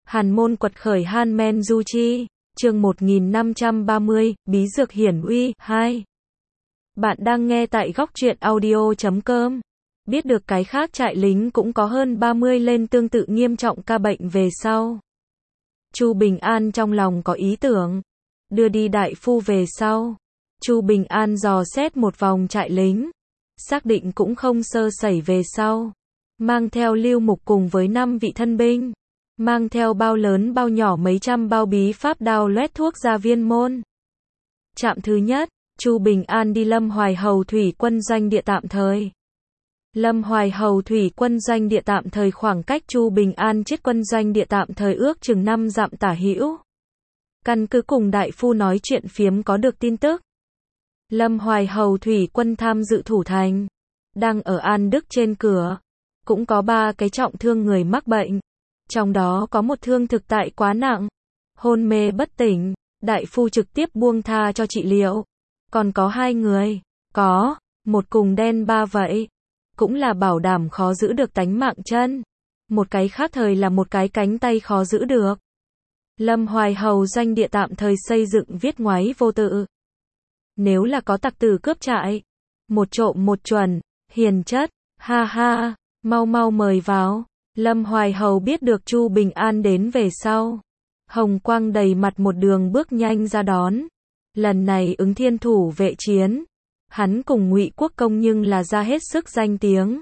Hàn môn quật khởi Han Men Du Chi, chương 1530, Bí dược hiển uy, 2. Bạn đang nghe tại góc truyện audio.com. Biết được cái khác trại lính cũng có hơn 30 lên tương tự nghiêm trọng ca bệnh về sau. Chu Bình An trong lòng có ý tưởng, đưa đi đại phu về sau. Chu Bình An dò xét một vòng trại lính, xác định cũng không sơ sẩy về sau. Mang theo Lưu Mục cùng với 5 vị thân binh. Mang theo bao lớn bao nhỏ mấy trăm bao bí pháp đao loét thuốc ra Viên Môn. Trạm thứ nhất, Chu Bình An đi Lâm Hoài Hầu thủy quân doanh địa tạm thời. Lâm Hoài Hầu thủy quân doanh địa tạm thời khoảng cách Chu Bình An chết quân doanh địa tạm thời ước chừng 5 dặm tả hữu. Căn cứ cùng đại phu nói chuyện phiếm có được tin tức. Lâm Hoài Hầu thủy quân tham dự thủ thành, đang ở An Đức trên cửa. Cũng có 3 cái trọng thương người mắc bệnh. Trong đó có một thương thực tại quá nặng, hôn mê bất tỉnh, đại phu trực tiếp buông tha cho trị liệu. Còn có 2 người, có, một cùng đen 3 vậy, cũng là bảo đảm khó giữ được tánh mạng chân. Một cái khác thời là một cái cánh tay khó giữ được. Lâm Hoài Hầu doanh địa tạm thời xây dựng viết ngoáy vô tự. Nếu là có tặc tử cướp trại, một trộm một chuẩn, hiền chất, ha ha, mau mau mời vào. Lâm Hoài Hầu biết được Chu Bình An đến về sau, hồng quang đầy mặt một đường bước nhanh ra đón. Lần này ứng thiên thủ vệ chiến, hắn cùng Ngụy Quốc Công nhưng là ra hết sức danh tiếng.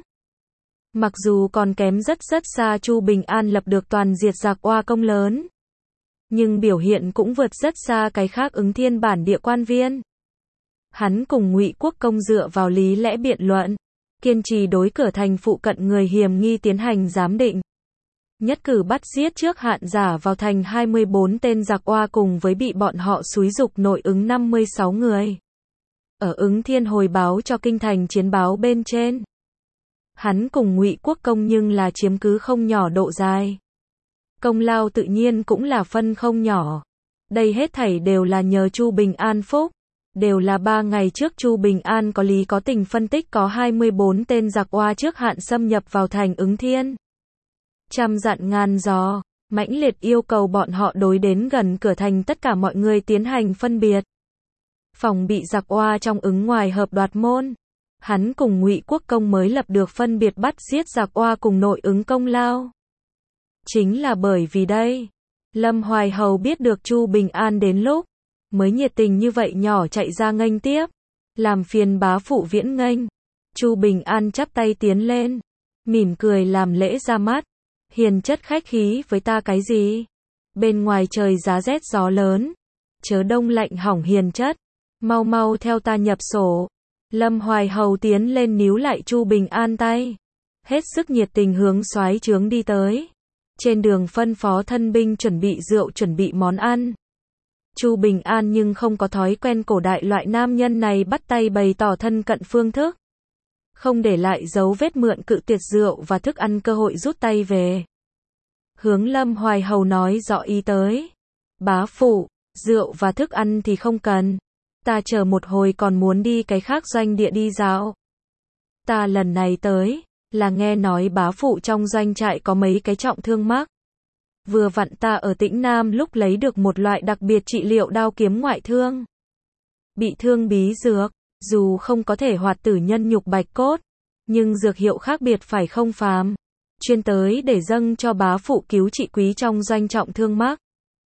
Mặc dù còn kém rất xa Chu Bình An lập được toàn diệt giặc oa công lớn, nhưng biểu hiện cũng vượt rất xa cái khác ứng thiên bản địa quan viên. Hắn cùng Ngụy Quốc Công dựa vào lý lẽ biện luận, kiên trì đối cửa thành phụ cận người hiểm nghi tiến hành giám định. Nhất cử bắt giết trước hạn giả vào thành 24 tên giặc oa cùng với bị bọn họ xúi giục nội ứng 56 người. Ở ứng thiên hồi báo cho kinh thành chiến báo bên trên. Hắn cùng Ngụy Quốc Công nhưng là chiếm cứ không nhỏ độ dài. Công lao tự nhiên cũng là phân không nhỏ. Đây hết thảy đều là nhờ Chu Bình An phúc. Đều là 3 ngày trước Chu Bình An có lý có tình phân tích có 24 tên giặc oa trước hạn xâm nhập vào thành ứng thiên. Trăm dặn ngàn dò, mãnh liệt yêu cầu bọn họ đối đến gần cửa thành tất cả mọi người tiến hành phân biệt. Phòng bị giặc oa trong ứng ngoài hợp đoạt môn. Hắn cùng Ngụy Quốc Công mới lập được phân biệt bắt giết giặc oa cùng nội ứng công lao. Chính là bởi vì đây, Lâm Hoài Hầu biết được Chu Bình An đến lúc mới nhiệt tình như vậy nhỏ chạy ra nghênh tiếp, làm phiền bá phụ viễn nghênh. Chu Bình An chắp tay tiến lên, mỉm cười làm lễ ra mắt. Hiền chất khách khí với ta cái gì? Bên ngoài trời giá rét gió lớn, chớ đông lạnh hỏng hiền chất, mau mau theo ta nhập sổ. Lâm Hoài Hầu tiến lên níu lại Chu Bình An tay, hết sức nhiệt tình hướng soái trướng đi tới. Trên đường phân phó thân binh chuẩn bị rượu chuẩn bị món ăn. Chu Bình An nhưng không có thói quen cổ đại loại nam nhân này bắt tay bày tỏ thân cận phương thức. Không để lại dấu vết mượn cự tuyệt rượu và thức ăn cơ hội rút tay về. Hướng Lâm Hoài Hầu nói rõ ý tới. Bá phụ, rượu và thức ăn thì không cần. Ta chờ một hồi còn muốn đi cái khác doanh địa đi dạo. Ta lần này tới, là nghe nói bá phụ trong doanh trại có mấy cái trọng thương mắc. Vừa vặn ta ở Tĩnh Nam lúc lấy được một loại đặc biệt trị liệu đao kiếm ngoại thương. Bị thương bí dược, dù không có thể hoạt tử nhân nhục bạch cốt, nhưng dược hiệu khác biệt phải không phàm. Chuyên tới để dâng cho bá phụ cứu trị quý trong doanh trọng thương mắc.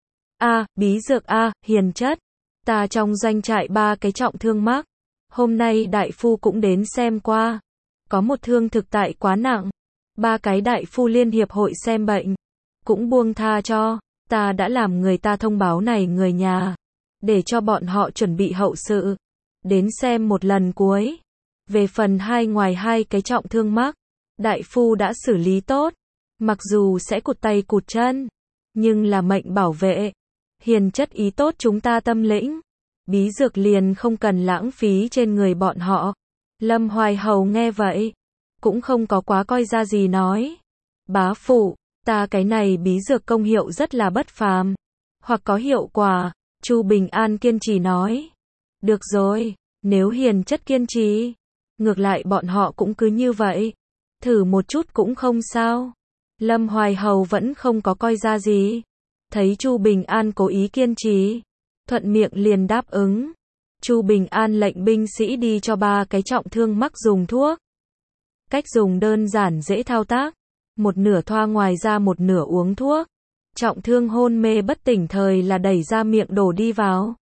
Bí dược hiền chất. Ta trong doanh trại 3 cái trọng thương mắc. Hôm nay đại phu cũng đến xem qua. Có một thương thực tại quá nặng. 3 cái đại phu liên hiệp hội xem bệnh cũng buông tha cho. Ta đã làm người ta thông báo này người nhà, để cho bọn họ chuẩn bị hậu sự, đến xem một lần cuối. Về phần ngoài 2 cái trọng thương mắc, đại phu đã xử lý tốt. Mặc dù sẽ cụt tay cụt chân, nhưng là mệnh bảo vệ. Hiền chất ý tốt chúng ta tâm lĩnh. Bí dược liền không cần lãng phí trên người bọn họ. Lâm Hoài Hầu nghe vậy, cũng không có quá coi ra gì nói. Bá phụ, ta cái này bí dược công hiệu rất là bất phàm, hoặc có hiệu quả. Chu Bình An kiên trì nói. Được rồi, nếu hiền chất kiên trì, ngược lại bọn họ cũng cứ như vậy. Thử một chút cũng không sao. Lâm Hoài Hầu vẫn không có coi ra gì. Thấy Chu Bình An cố ý kiên trì, thuận miệng liền đáp ứng. Chu Bình An lệnh binh sĩ đi cho 3 cái trọng thương mắc dùng thuốc. Cách dùng đơn giản dễ thao tác, một nửa thoa ngoài ra một nửa uống thuốc. Trọng thương hôn mê bất tỉnh thời là đẩy ra miệng đổ đi vào.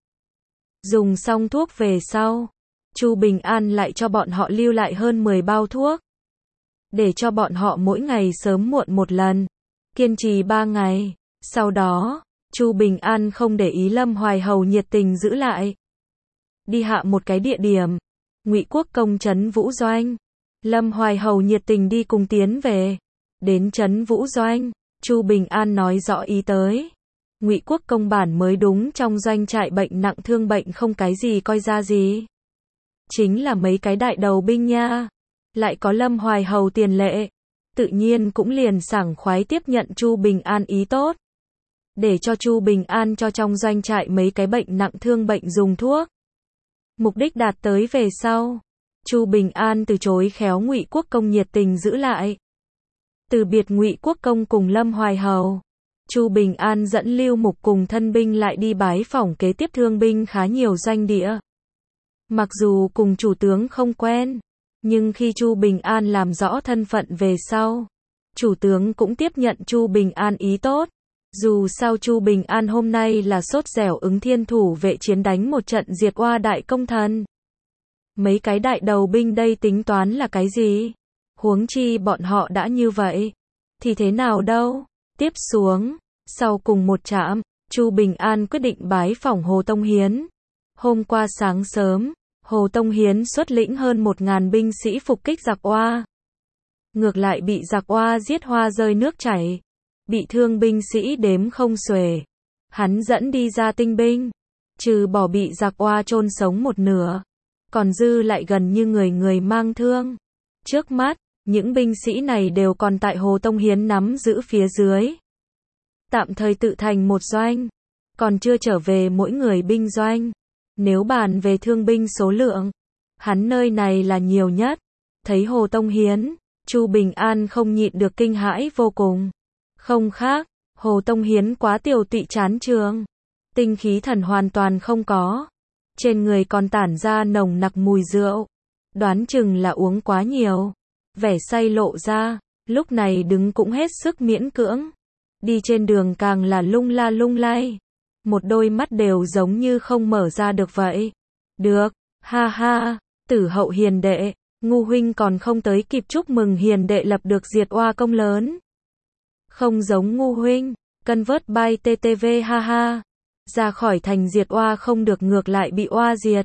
Dùng xong thuốc về sau, Chu Bình An lại cho bọn họ lưu lại hơn 10 bao thuốc, để cho bọn họ mỗi ngày sớm muộn một lần, kiên trì 3 ngày. Sau đó, Chu Bình An không để ý Lâm Hoài Hầu nhiệt tình giữ lại. Đi hạ một cái địa điểm, Ngụy Quốc Công trấn Vũ Doanh. Lâm Hoài Hầu nhiệt tình đi cùng tiến về. Đến trấn Vũ Doanh, Chu Bình An nói rõ ý tới. Ngụy Quốc Công bản mới đúng trong doanh trại bệnh nặng thương bệnh không cái gì coi ra gì. Chính là mấy cái đại đầu binh nha. Lại có Lâm Hoài Hầu tiền lệ. Tự nhiên cũng liền sảng khoái tiếp nhận Chu Bình An ý tốt. Để cho Chu Bình An cho trong doanh trại mấy cái bệnh nặng thương bệnh dùng thuốc. Mục đích đạt tới về sau, Chu Bình An từ chối khéo Ngụy Quốc Công nhiệt tình giữ lại. Từ biệt Ngụy Quốc Công cùng Lâm Hoài Hầu, Chu Bình An dẫn Lưu Mục cùng thân binh lại đi bái phỏng kế tiếp thương binh khá nhiều doanh địa. Mặc dù cùng chủ tướng không quen, nhưng khi Chu Bình An làm rõ thân phận về sau, chủ tướng cũng tiếp nhận Chu Bình An ý tốt. Dù sao Chu Bình An hôm nay là sốt dẻo ứng thiên thủ vệ chiến đánh một trận diệt oa đại công thần. Mấy cái đại đầu binh đây tính toán là cái gì? Huống chi bọn họ đã như vậy, thì thế nào đâu? Tiếp xuống, sau cùng một trạm, Chu Bình An quyết định bái phỏng Hồ Tông Hiến. Hôm qua sáng sớm, Hồ Tông Hiến xuất lĩnh hơn 1000 binh sĩ phục kích giặc oa. Ngược lại bị giặc oa giết hoa rơi nước chảy. Bị thương binh sĩ đếm không xuể. Hắn dẫn đi ra tinh binh, trừ bỏ bị giặc oa chôn sống một nửa, còn dư lại gần như người mang thương. Trước mắt, những binh sĩ này đều còn tại Hồ Tông Hiến nắm giữ phía dưới. Tạm thời tự thành một doanh, còn chưa trở về mỗi người binh doanh. Nếu bàn về thương binh số lượng, hắn nơi này là nhiều nhất. Thấy Hồ Tông Hiến, Chu Bình An không nhịn được kinh hãi vô cùng. Không khác, Hồ Tông Hiến quá tiều tụy chán trường. Tinh khí thần hoàn toàn không có. Trên người còn tản ra nồng nặc mùi rượu. Đoán chừng là uống quá nhiều. Vẻ say lộ ra, lúc này đứng cũng hết sức miễn cưỡng. Đi trên đường càng là lung la lung lay. Một đôi mắt đều giống như không mở ra được vậy. Được, ha ha, Tử Hậu hiền đệ, Ngu huynh còn không tới kịp chúc mừng hiền đệ lập được diệt oa công lớn. Không giống Ngu huynh, cân vớt bay TTV ha ha. Ra khỏi thành diệt oa không được ngược lại bị oa diệt.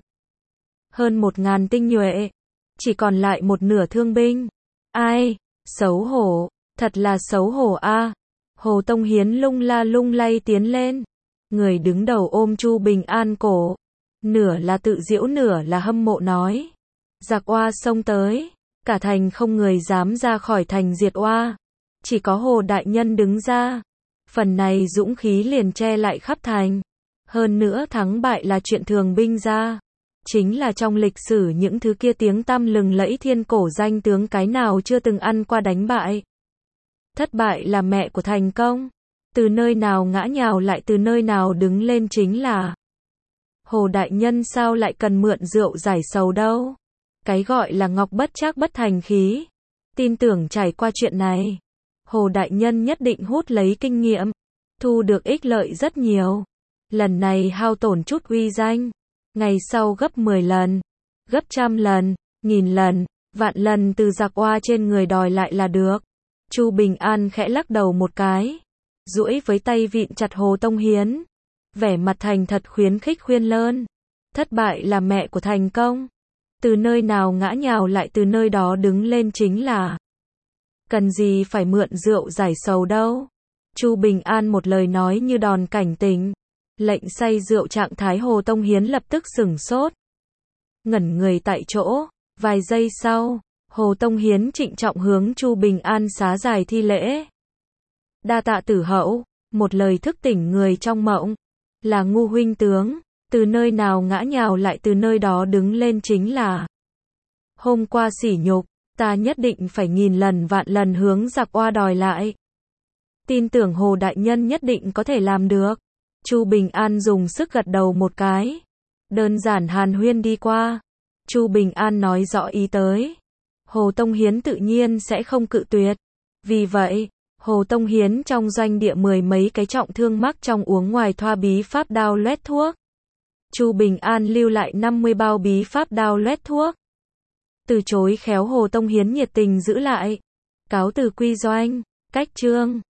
Hơn 1000 tinh nhuệ, chỉ còn lại một nửa thương binh. Ai, xấu hổ, thật là xấu hổ a. Hồ Tông Hiến lung la lung lay tiến lên. Người đứng đầu ôm Chu Bình An cổ. Nửa là tự giễu nửa là hâm mộ nói. Giặc oa xông tới, cả thành không người dám ra khỏi thành diệt oa. Chỉ có Hồ Đại Nhân đứng ra. Phần này dũng khí liền che lại khắp thành. Hơn nữa thắng bại là chuyện thường binh ra. Chính là trong lịch sử những thứ kia tiếng tăm lừng lẫy thiên cổ danh tướng cái nào chưa từng ăn qua đánh bại. Thất bại là mẹ của thành công. Từ nơi nào ngã nhào lại từ nơi nào đứng lên chính là. Hồ Đại Nhân sao lại cần mượn rượu giải sầu đâu. Cái gọi là ngọc bất trác bất thành khí. Tin tưởng trải qua chuyện này, Hồ Đại Nhân nhất định hút lấy kinh nghiệm, thu được ích lợi rất nhiều. Lần này hao tổn chút uy danh, ngày sau gấp 10 lần, gấp 100 lần, 1000 lần, vạn lần từ giặc oa trên người đòi lại là được. Chu Bình An khẽ lắc đầu một cái, duỗi với tay vịn chặt Hồ Tông Hiến, vẻ mặt thành thật khuyến khích khuyên lơn. Thất bại là mẹ của thành công. Từ nơi nào ngã nhào lại từ nơi đó đứng lên chính là. Cần gì phải mượn rượu giải sầu đâu. Chu Bình An một lời nói như đòn cảnh tỉnh. Lệnh say rượu trạng thái Hồ Tông Hiến lập tức sửng sốt. Ngẩn người tại chỗ. Vài giây sau, Hồ Tông Hiến trịnh trọng hướng Chu Bình An xá dài thi lễ. Đa tạ Tử Hậu, một lời thức tỉnh người trong mộng. Là Ngu huynh tướng, từ nơi nào ngã nhào lại từ nơi đó đứng lên chính là. Hôm qua sỉ nhục, ta nhất định phải 1000 lần vạn lần hướng giặc oa đòi lại. Tin tưởng Hồ đại nhân nhất định có thể làm được. Chu Bình An dùng sức gật đầu một cái. Đơn giản hàn huyên đi qua. Chu Bình An nói rõ ý tới. Hồ Tông Hiến tự nhiên sẽ không cự tuyệt. Vì vậy, Hồ Tông Hiến trong doanh địa 10 mấy cái trọng thương mắc trong uống ngoài thoa bí pháp đao loét thuốc. Chu Bình An lưu lại 50 bao bí pháp đao loét thuốc. Từ chối khéo Hồ Tông Hiến nhiệt tình giữ lại. Cáo từ quy doanh. Cách chương